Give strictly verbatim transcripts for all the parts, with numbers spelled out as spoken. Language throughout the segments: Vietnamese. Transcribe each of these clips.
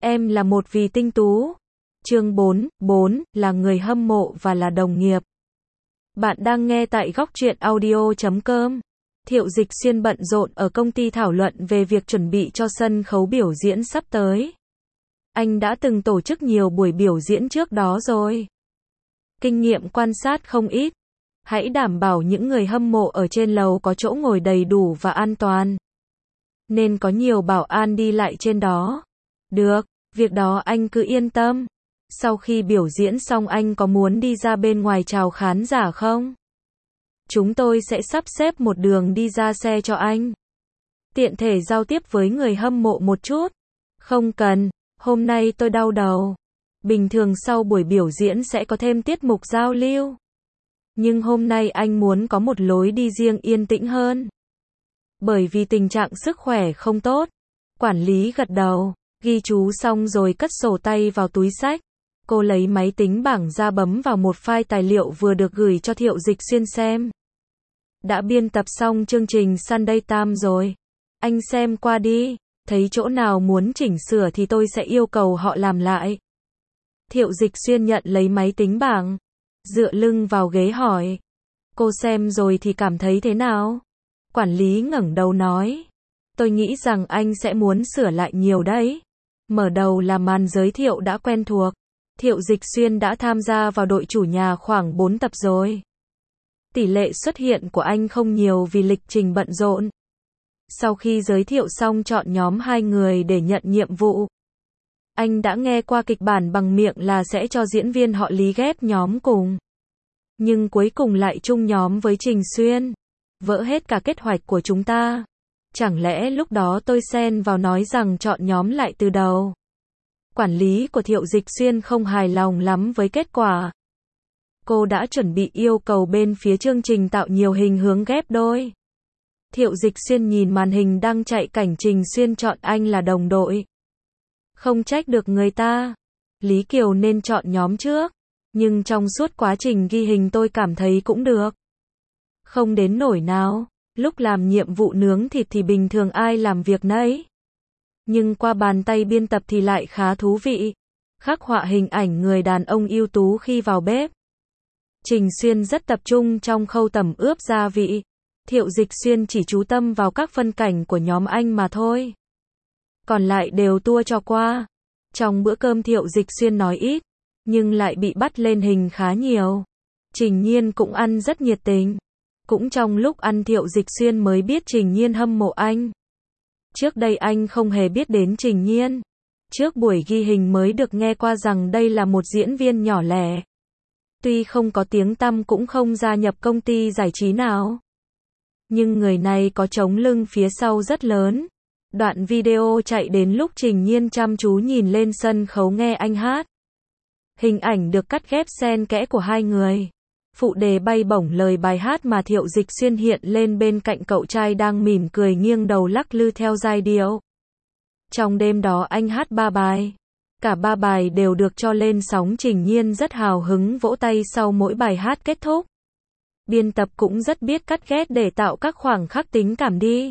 Em là một vì tinh tú. Chương bốn, bốn, là người hâm mộ và là đồng nghiệp. Bạn đang nghe tại góc truyện audio chấm com. Thiệu Dịch Xuyên bận rộn ở công ty thảo luận về việc chuẩn bị cho sân khấu biểu diễn sắp tới. Anh đã từng tổ chức nhiều buổi biểu diễn trước đó rồi. Kinh nghiệm quan sát không ít. Hãy đảm bảo những người hâm mộ ở trên lầu có chỗ ngồi đầy đủ và an toàn. Nên có nhiều bảo an đi lại trên đó. Được, việc đó anh cứ yên tâm. Sau khi biểu diễn xong anh có muốn đi ra bên ngoài chào khán giả không? Chúng tôi sẽ sắp xếp một đường đi ra xe cho anh. Tiện thể giao tiếp với người hâm mộ một chút. Không cần, hôm nay tôi đau đầu. Bình thường sau buổi biểu diễn sẽ có thêm tiết mục giao lưu. Nhưng hôm nay anh muốn có một lối đi riêng yên tĩnh hơn. Bởi vì tình trạng sức khỏe không tốt. Quản lý gật đầu, ghi chú xong rồi cất sổ tay vào túi xách. Cô lấy máy tính bảng ra bấm vào một file tài liệu vừa được gửi cho Thiệu Dịch Xuyên xem. Đã biên tập xong chương trình Sunday Times rồi. Anh xem qua đi, thấy chỗ nào muốn chỉnh sửa thì tôi sẽ yêu cầu họ làm lại. Thiệu Dịch Xuyên nhận lấy máy tính bảng, dựa lưng vào ghế hỏi. Cô xem rồi thì cảm thấy thế nào? Quản lý ngẩng đầu nói. Tôi nghĩ rằng anh sẽ muốn sửa lại nhiều đấy. Mở đầu là màn giới thiệu đã quen thuộc. Thiệu Dịch Xuyên đã tham gia vào đội chủ nhà khoảng bốn tập rồi. Tỷ lệ xuất hiện của anh không nhiều vì lịch trình bận rộn. Sau khi giới thiệu xong chọn nhóm hai người để nhận nhiệm vụ. Anh đã nghe qua kịch bản bằng miệng là sẽ cho diễn viên họ Lý ghép nhóm cùng. Nhưng cuối cùng lại chung nhóm với Trình Xuyên. Vỡ hết cả kế hoạch của chúng ta. Chẳng lẽ lúc đó tôi xen vào nói rằng chọn nhóm lại từ đầu. Quản lý của Thiệu Dịch Xuyên không hài lòng lắm với kết quả. Cô đã chuẩn bị yêu cầu bên phía chương trình tạo nhiều hình hướng ghép đôi. Thiệu Dịch Xuyên nhìn màn hình đang chạy cảnh Trình Xuyên chọn anh là đồng đội. Không trách được người ta. Lý Kiều nên chọn nhóm trước. Nhưng trong suốt quá trình ghi hình tôi cảm thấy cũng được. Không đến nỗi nào. Lúc làm nhiệm vụ nướng thịt thì bình thường ai làm việc nấy. Nhưng qua bàn tay biên tập thì lại khá thú vị. Khắc họa hình ảnh người đàn ông ưu tú khi vào bếp. Trình Xuyên rất tập trung trong khâu tẩm ướp gia vị. Thiệu Dịch Xuyên chỉ chú tâm vào các phân cảnh của nhóm anh mà thôi. Còn lại đều tua cho qua. Trong bữa cơm Thiệu Dịch Xuyên nói ít, nhưng lại bị bắt lên hình khá nhiều. Trình Nhiên cũng ăn rất nhiệt tình. Cũng trong lúc ăn Thiệu Dịch Xuyên mới biết Trình Nhiên hâm mộ anh. Trước đây anh không hề biết đến Trình Nhiên. Trước buổi ghi hình mới được nghe qua rằng đây là một diễn viên nhỏ lẻ. Tuy không có tiếng tăm cũng không gia nhập công ty giải trí nào. Nhưng người này có chống lưng phía sau rất lớn. Đoạn video chạy đến lúc Trình Nhiên chăm chú nhìn lên sân khấu nghe anh hát. Hình ảnh được cắt ghép xen kẽ của hai người. Phụ đề bay bổng lời bài hát mà Thiệu Dịch Xuyên hiện lên bên cạnh cậu trai đang mỉm cười nghiêng đầu lắc lư theo giai điệu. Trong đêm đó anh hát ba bài. Cả ba bài đều được cho lên sóng. Trình Nhiên rất hào hứng vỗ tay sau mỗi bài hát kết thúc. Biên tập cũng rất biết cắt ghép để tạo các khoảng khắc tính cảm đi.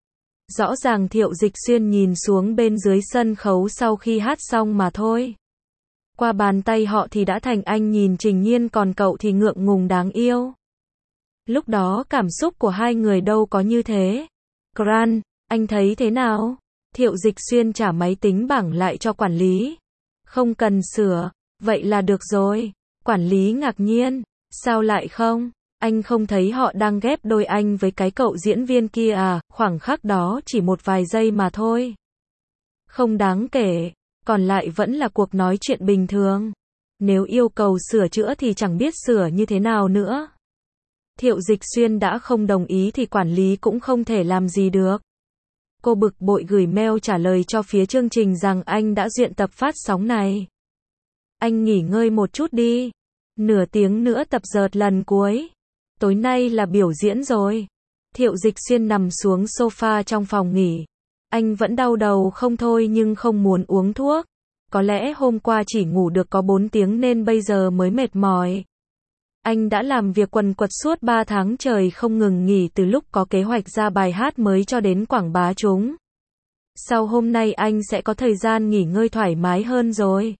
Rõ ràng Thiệu Dịch Xuyên nhìn xuống bên dưới sân khấu sau khi hát xong mà thôi. Qua bàn tay họ thì đã thành anh nhìn Trình Nhiên còn cậu thì ngượng ngùng đáng yêu. Lúc đó cảm xúc của hai người đâu có như thế. Gran, anh thấy thế nào? Thiệu Dịch Xuyên trả máy tính bảng lại cho quản lý. Không cần sửa, vậy là được rồi. Quản lý ngạc nhiên, sao lại không? Anh không thấy họ đang ghép đôi anh với cái cậu diễn viên kia à, khoảng khắc đó chỉ một vài giây mà thôi. Không đáng kể, còn lại vẫn là cuộc nói chuyện bình thường. Nếu yêu cầu sửa chữa thì chẳng biết sửa như thế nào nữa. Thiệu Dịch Xuyên đã không đồng ý thì quản lý cũng không thể làm gì được. Cô bực bội gửi mail trả lời cho phía chương trình rằng anh đã duyệt tập phát sóng này. Anh nghỉ ngơi một chút đi. Nửa tiếng nữa tập dợt lần cuối. Tối nay là biểu diễn rồi. Thiệu Dịch Xuyên nằm xuống sofa trong phòng nghỉ. Anh vẫn đau đầu không thôi nhưng không muốn uống thuốc. Có lẽ hôm qua chỉ ngủ được có bốn tiếng nên bây giờ mới mệt mỏi. Anh đã làm việc quần quật suốt ba tháng trời không ngừng nghỉ từ lúc có kế hoạch ra bài hát mới cho đến quảng bá chúng. Sau hôm nay anh sẽ có thời gian nghỉ ngơi thoải mái hơn rồi.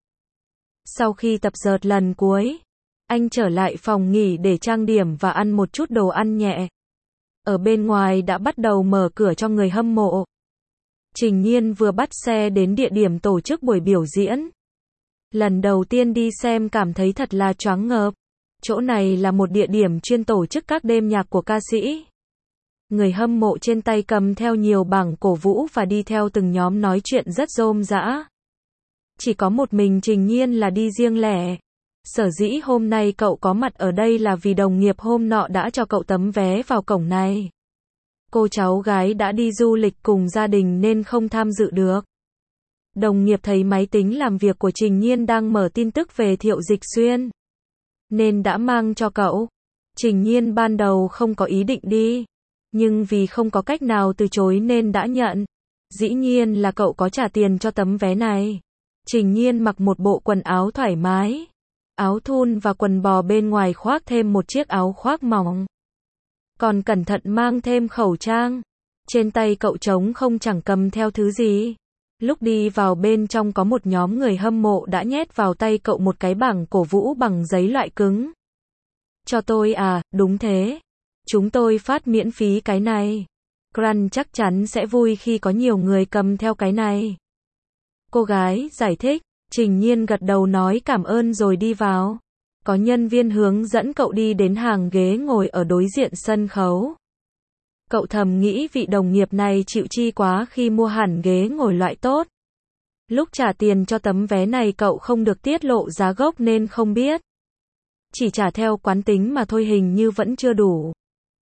Sau khi tập dượt lần cuối, anh trở lại phòng nghỉ để trang điểm và ăn một chút đồ ăn nhẹ. Ở bên ngoài đã bắt đầu mở cửa cho người hâm mộ. Trình Nhiên vừa bắt xe đến địa điểm tổ chức buổi biểu diễn. Lần đầu tiên đi xem cảm thấy thật là choáng ngợp. Chỗ này là một địa điểm chuyên tổ chức các đêm nhạc của ca sĩ. Người hâm mộ trên tay cầm theo nhiều bảng cổ vũ và đi theo từng nhóm nói chuyện rất rôm rã. Chỉ có một mình Trình Nhiên là đi riêng lẻ. Sở dĩ hôm nay cậu có mặt ở đây là vì đồng nghiệp hôm nọ đã cho cậu tấm vé vào cổng này. Cô cháu gái đã đi du lịch cùng gia đình nên không tham dự được. Đồng nghiệp thấy máy tính làm việc của Trình Nhiên đang mở tin tức về Thiệu Dịch Xuyên, nên đã mang cho cậu. Trình Nhiên ban đầu không có ý định đi, nhưng vì không có cách nào từ chối nên đã nhận. Dĩ nhiên là cậu có trả tiền cho tấm vé này. Trình Nhiên mặc một bộ quần áo thoải mái, áo thun và quần bò, bên ngoài khoác thêm một chiếc áo khoác mỏng. Còn cẩn thận mang thêm khẩu trang. Trên tay cậu trống không, chẳng cầm theo thứ gì. Lúc đi vào bên trong có một nhóm người hâm mộ đã nhét vào tay cậu một cái bảng cổ vũ bằng giấy loại cứng. Cho tôi à? Đúng thế. Chúng tôi phát miễn phí cái này. Grant chắc chắn sẽ vui khi có nhiều người cầm theo cái này. Cô gái giải thích. Trình Nhiên gật đầu nói cảm ơn rồi đi vào. Có nhân viên hướng dẫn cậu đi đến hàng ghế ngồi ở đối diện sân khấu. Cậu thầm nghĩ vị đồng nghiệp này chịu chi quá khi mua hẳn ghế ngồi loại tốt. Lúc trả tiền cho tấm vé này cậu không được tiết lộ giá gốc nên không biết. Chỉ trả theo quán tính mà thôi, hình như vẫn chưa đủ.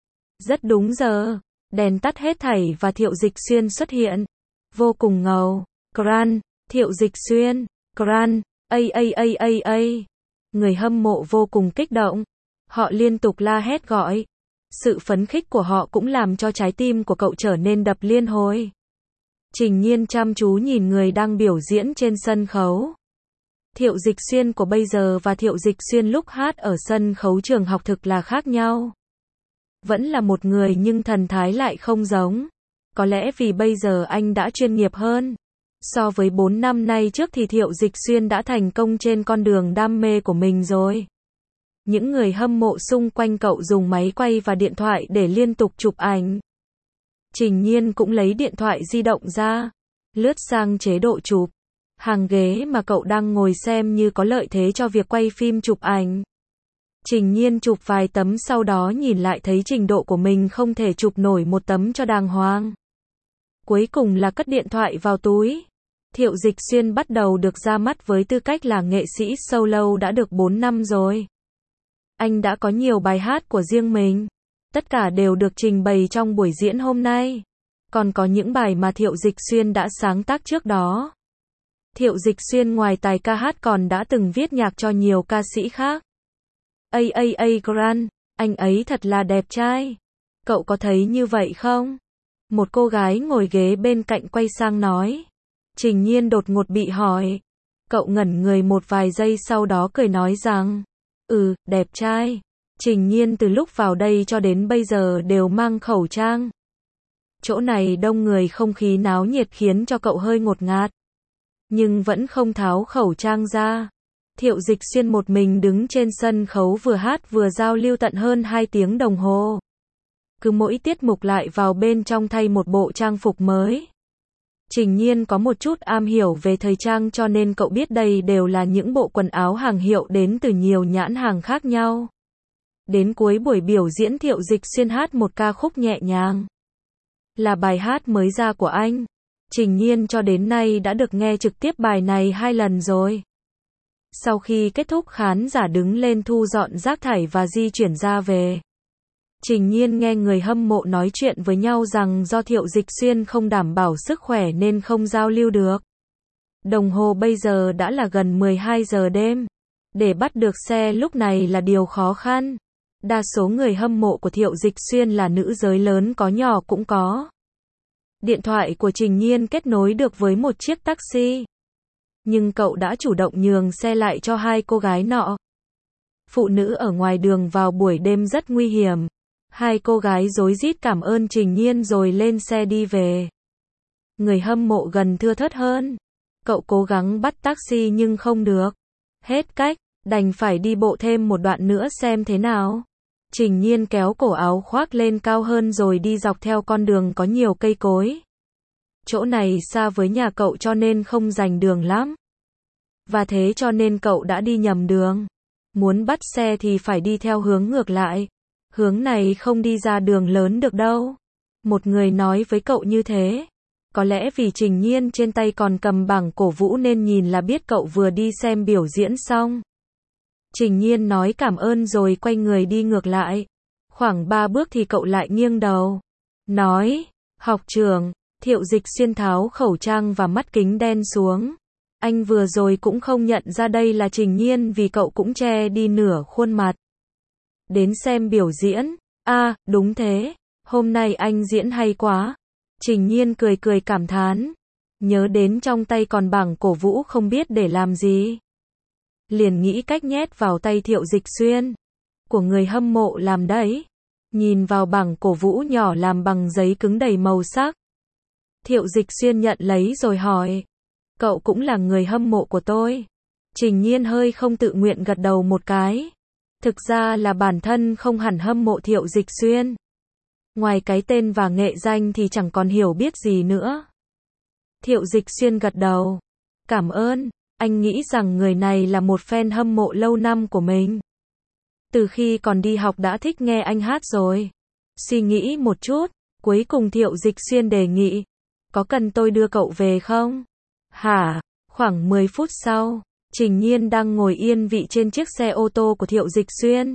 Rất đúng giờ, đèn tắt hết thảy và Thiệu Dịch Xuyên xuất hiện. Vô cùng ngầu. Grant, Thiệu Dịch Xuyên, Grant, a a a a a. Người hâm mộ vô cùng kích động. Họ liên tục la hét gọi. Sự phấn khích của họ cũng làm cho trái tim của cậu trở nên đập liên hồi. Trình Nhiên chăm chú nhìn người đang biểu diễn trên sân khấu. Thiệu Dịch Xuyên của bây giờ và Thiệu Dịch Xuyên lúc hát ở sân khấu trường học thực là khác nhau. Vẫn là một người nhưng thần thái lại không giống. Có lẽ vì bây giờ anh đã chuyên nghiệp hơn. So với bốn năm nay trước thì Thiệu Dịch Xuyên đã thành công trên con đường đam mê của mình rồi. Những người hâm mộ xung quanh cậu dùng máy quay và điện thoại để liên tục chụp ảnh. Trình Nhiên cũng lấy điện thoại di động ra, lướt sang chế độ chụp. Hàng ghế mà cậu đang ngồi xem như có lợi thế cho việc quay phim chụp ảnh. Trình Nhiên chụp vài tấm sau đó nhìn lại thấy trình độ của mình không thể chụp nổi một tấm cho đàng hoàng. Cuối cùng là cất điện thoại vào túi. Thiệu Dịch Xuyên bắt đầu được ra mắt với tư cách là nghệ sĩ solo đã được bốn năm rồi. Anh đã có nhiều bài hát của riêng mình. Tất cả đều được trình bày trong buổi diễn hôm nay. Còn có những bài mà Thiệu Dịch Xuyên đã sáng tác trước đó. Thiệu Dịch Xuyên ngoài tài ca hát còn đã từng viết nhạc cho nhiều ca sĩ khác. a a a Grant, anh ấy thật là đẹp trai. Cậu có thấy như vậy không? Một cô gái ngồi ghế bên cạnh quay sang nói. Trình Nhiên đột ngột bị hỏi. Cậu ngẩn người một vài giây sau đó cười nói rằng, ừ, đẹp trai. Trình Nhiên từ lúc vào đây cho đến bây giờ đều mang khẩu trang. Chỗ này đông người, không khí náo nhiệt khiến cho cậu hơi ngột ngạt. Nhưng vẫn không tháo khẩu trang ra. Thiệu Dịch Xuyên một mình đứng trên sân khấu vừa hát vừa giao lưu tận hơn hai tiếng đồng hồ. Cứ mỗi tiết mục lại vào bên trong thay một bộ trang phục mới. Trình Nhiên có một chút am hiểu về thời trang cho nên cậu biết đây đều là những bộ quần áo hàng hiệu đến từ nhiều nhãn hàng khác nhau. Đến cuối buổi biểu diễn Thiệu Dịch Xuyên hát một ca khúc nhẹ nhàng. Là bài hát mới ra của anh. Trình Nhiên cho đến nay đã được nghe trực tiếp bài này hai lần rồi. Sau khi kết thúc khán giả đứng lên thu dọn rác thải và di chuyển ra về. Trình Nhiên nghe người hâm mộ nói chuyện với nhau rằng do Thiệu Dịch Xuyên không đảm bảo sức khỏe nên không giao lưu được. Đồng hồ bây giờ đã là gần mười hai giờ đêm. Để bắt được xe lúc này là điều khó khăn. Đa số người hâm mộ của Thiệu Dịch Xuyên là nữ giới, lớn có nhỏ cũng có. Điện thoại của Trình Nhiên kết nối được với một chiếc taxi. Nhưng cậu đã chủ động nhường xe lại cho hai cô gái nọ. Phụ nữ ở ngoài đường vào buổi đêm rất nguy hiểm. Hai cô gái rối rít cảm ơn Trình Nhiên rồi lên xe đi về. người hâm mộ gần thưa thớt hơn. Cậu cố gắng bắt taxi nhưng không được. Hết cách, đành phải đi bộ thêm một đoạn nữa xem thế nào. Trình Nhiên kéo cổ áo khoác lên cao hơn rồi đi dọc theo con đường có nhiều cây cối. Chỗ này xa với nhà cậu cho nên không rành đường lắm. Và thế cho nên cậu đã đi nhầm đường. Muốn bắt xe thì phải đi theo hướng ngược lại. Hướng này không đi ra đường lớn được đâu. Một người nói với cậu như thế. Có lẽ vì Trình Nhiên trên tay còn cầm bảng cổ vũ nên nhìn là biết cậu vừa đi xem biểu diễn xong. Trình Nhiên nói cảm ơn rồi quay người đi ngược lại. Khoảng ba bước thì cậu lại nghiêng đầu. Nói, học trưởng, Thiệu Dịch Xuyên tháo khẩu trang và mắt kính đen xuống. Anh vừa rồi cũng không nhận ra đây là Trình Nhiên vì cậu cũng che đi nửa khuôn mặt. Đến xem biểu diễn. À, đúng thế. Hôm nay anh diễn hay quá. Trình Nhiên cười cười cảm thán. Nhớ đến trong tay còn bảng cổ vũ không biết để làm gì. Liền nghĩ cách nhét vào tay Thiệu Dịch Xuyên. Của người hâm mộ làm đấy. Nhìn vào bảng cổ vũ nhỏ làm bằng giấy cứng đầy màu sắc. Thiệu Dịch Xuyên nhận lấy rồi hỏi. Cậu cũng là người hâm mộ của tôi. Trình Nhiên hơi không tự nguyện gật đầu một cái. Thực ra là bản thân không hẳn hâm mộ Thiệu Dịch Xuyên. Ngoài cái tên và nghệ danh thì chẳng còn hiểu biết gì nữa. Thiệu Dịch Xuyên gật đầu. Cảm ơn, anh nghĩ rằng người này là một fan hâm mộ lâu năm của mình. Từ khi còn đi học đã thích nghe anh hát rồi. Suy nghĩ một chút, cuối cùng Thiệu Dịch Xuyên đề nghị. Có cần tôi đưa cậu về không? Hả? Khoảng mười phút sau, Trình Nhiên đang ngồi yên vị trên chiếc xe ô tô của Thiệu Dịch Xuyên.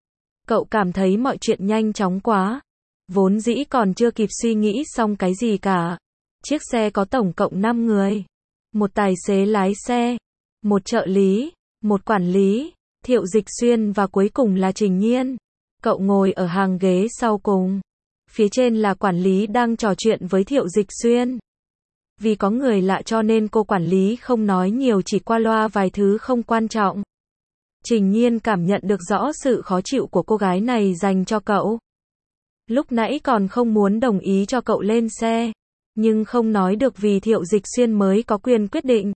Cậu cảm thấy mọi chuyện nhanh chóng quá. Vốn dĩ còn chưa kịp suy nghĩ xong cái gì cả. Chiếc xe có tổng cộng năm người. Một tài xế lái xe, một trợ lý, một quản lý, Thiệu Dịch Xuyên và cuối cùng là Trình Nhiên. Cậu ngồi ở hàng ghế sau cùng. Phía trên là quản lý đang trò chuyện với Thiệu Dịch Xuyên. Vì có người lạ cho nên cô quản lý không nói nhiều, chỉ qua loa vài thứ không quan trọng. Trình Nhiên cảm nhận được rõ sự khó chịu của cô gái này dành cho cậu. Lúc nãy còn không muốn đồng ý cho cậu lên xe. Nhưng không nói được vì Thiệu Dịch Xuyên mới có quyền quyết định.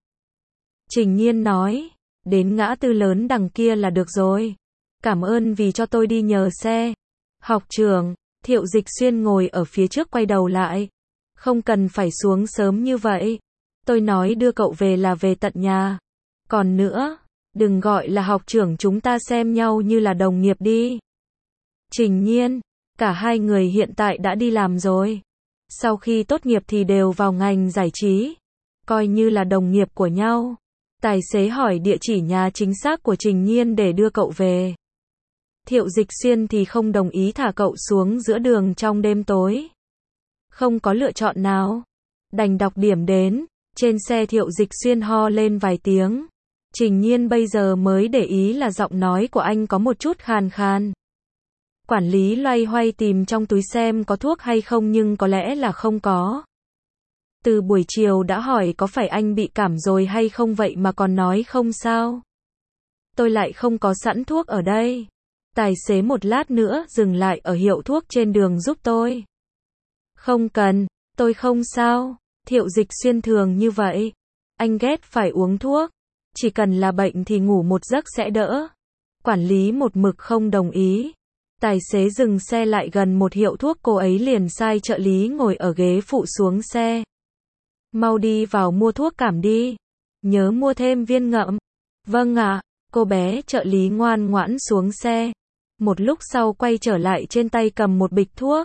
Trình Nhiên nói. Đến ngã tư lớn đằng kia là được rồi. Cảm ơn vì cho tôi đi nhờ xe. Học trưởng, Thiệu Dịch Xuyên ngồi ở phía trước quay đầu lại. Không cần phải xuống sớm như vậy. Tôi nói đưa cậu về là về tận nhà. Còn nữa, đừng gọi là học trưởng, chúng ta xem nhau như là đồng nghiệp đi. Trình Nhiên, cả hai người hiện tại đã đi làm rồi. Sau khi tốt nghiệp thì đều vào ngành giải trí. Coi như là đồng nghiệp của nhau. Tài xế hỏi địa chỉ nhà chính xác của Trình Nhiên để đưa cậu về. Thiệu Dịch Xuyên thì không đồng ý thả cậu xuống giữa đường trong đêm tối. Không có lựa chọn nào. Đành đọc điểm đến. Trên xe Thiệu Dịch Xuyên ho lên vài tiếng. Trình Nhiên bây giờ mới để ý là giọng nói của anh có một chút khàn khàn. Quản lý loay hoay tìm trong túi xem có thuốc hay không nhưng có lẽ là không có. Từ buổi chiều đã hỏi có phải anh bị cảm rồi hay không vậy mà còn nói không sao. Tôi lại không có sẵn thuốc ở đây. Tài xế một lát nữa dừng lại ở hiệu thuốc trên đường giúp tôi. Không cần, tôi không sao. Thiệu Dịch Xuyên thường như vậy. Anh ghét phải uống thuốc. Chỉ cần là bệnh thì ngủ một giấc sẽ đỡ. Quản lý một mực không đồng ý. Tài xế dừng xe lại gần một hiệu thuốc, cô ấy liền sai trợ lý ngồi ở ghế phụ xuống xe. Mau đi vào mua thuốc cảm đi. Nhớ mua thêm viên ngậm. Vâng ạ, cô bé trợ lý ngoan ngoãn xuống xe. Một lúc sau quay trở lại, trên tay cầm một bịch thuốc.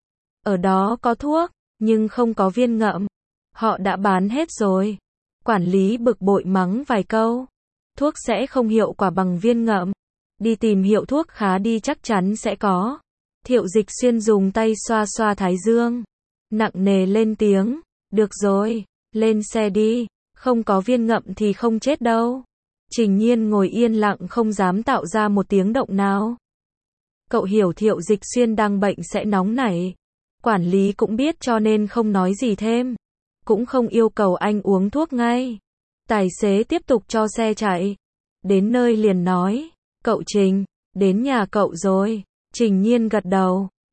Ở đó có thuốc, nhưng không có viên ngậm. Họ đã bán hết rồi. Quản lý bực bội mắng vài câu. Thuốc sẽ không hiệu quả bằng viên ngậm. Đi tìm hiệu thuốc khá đi, chắc chắn sẽ có. Thiệu Dịch Xuyên dùng tay xoa xoa thái dương. Nặng nề lên tiếng. Được rồi, lên xe đi. Không có viên ngậm thì không chết đâu. Trình Nhiên ngồi yên lặng không dám tạo ra một tiếng động nào. Cậu hiểu Thiệu Dịch Xuyên đang bệnh sẽ nóng nảy. Quản lý cũng biết cho nên không nói gì thêm. Cũng không yêu cầu anh uống thuốc ngay. Tài xế tiếp tục cho xe chạy. Đến nơi liền nói. Cậu Trình, đến nhà cậu rồi. Trình Nhiên gật đầu.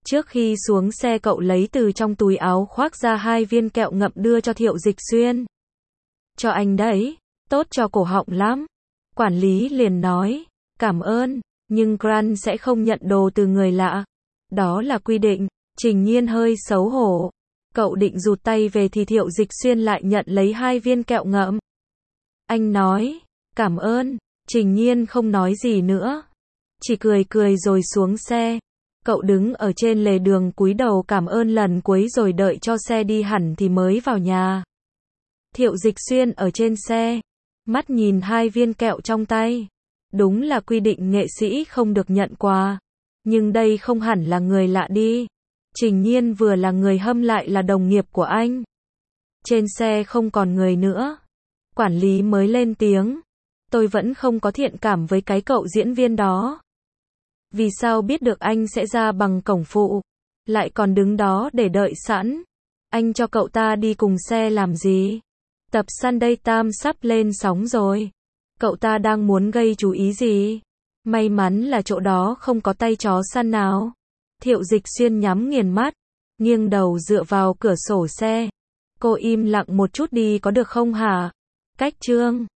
Trước khi xuống xe cậu lấy từ trong túi áo khoác ra hai viên kẹo ngậm đưa cho Thiệu Dịch Xuyên. Cho anh đấy, tốt cho cổ họng lắm. Quản lý liền nói, cảm ơn, nhưng Grant sẽ không nhận đồ từ người lạ. Đó là quy định. Trình Nhiên hơi xấu hổ. Cậu định rụt tay về thì Thiệu Dịch Xuyên lại nhận lấy hai viên kẹo ngậm. Anh nói, cảm ơn. Trình Nhiên không nói gì nữa, chỉ cười cười rồi xuống xe. Cậu đứng ở trên lề đường cúi đầu cảm ơn lần cuối rồi đợi cho xe đi hẳn thì mới vào nhà. Thiệu Dịch Xuyên ở trên xe, mắt nhìn hai viên kẹo trong tay. Đúng là quy định nghệ sĩ không được nhận quà. Nhưng đây không hẳn là người lạ đi. Trình Nhiên vừa là người hâm lại là đồng nghiệp của anh. Trên xe không còn người nữa. Quản lý mới lên tiếng. Tôi vẫn không có thiện cảm với cái cậu diễn viên đó. Vì sao biết được anh sẽ ra bằng cổng phụ, lại còn đứng đó để đợi sẵn. Anh cho cậu ta đi cùng xe làm gì? Tập Sunday Times sắp lên sóng rồi. Cậu ta đang muốn gây chú ý gì? May mắn là chỗ đó không có tay chó săn nào. Thiệu Dịch Xuyên nhắm nghiền mắt, nghiêng đầu dựa vào cửa sổ xe. Cô im lặng một chút đi có được không hả? Cách chương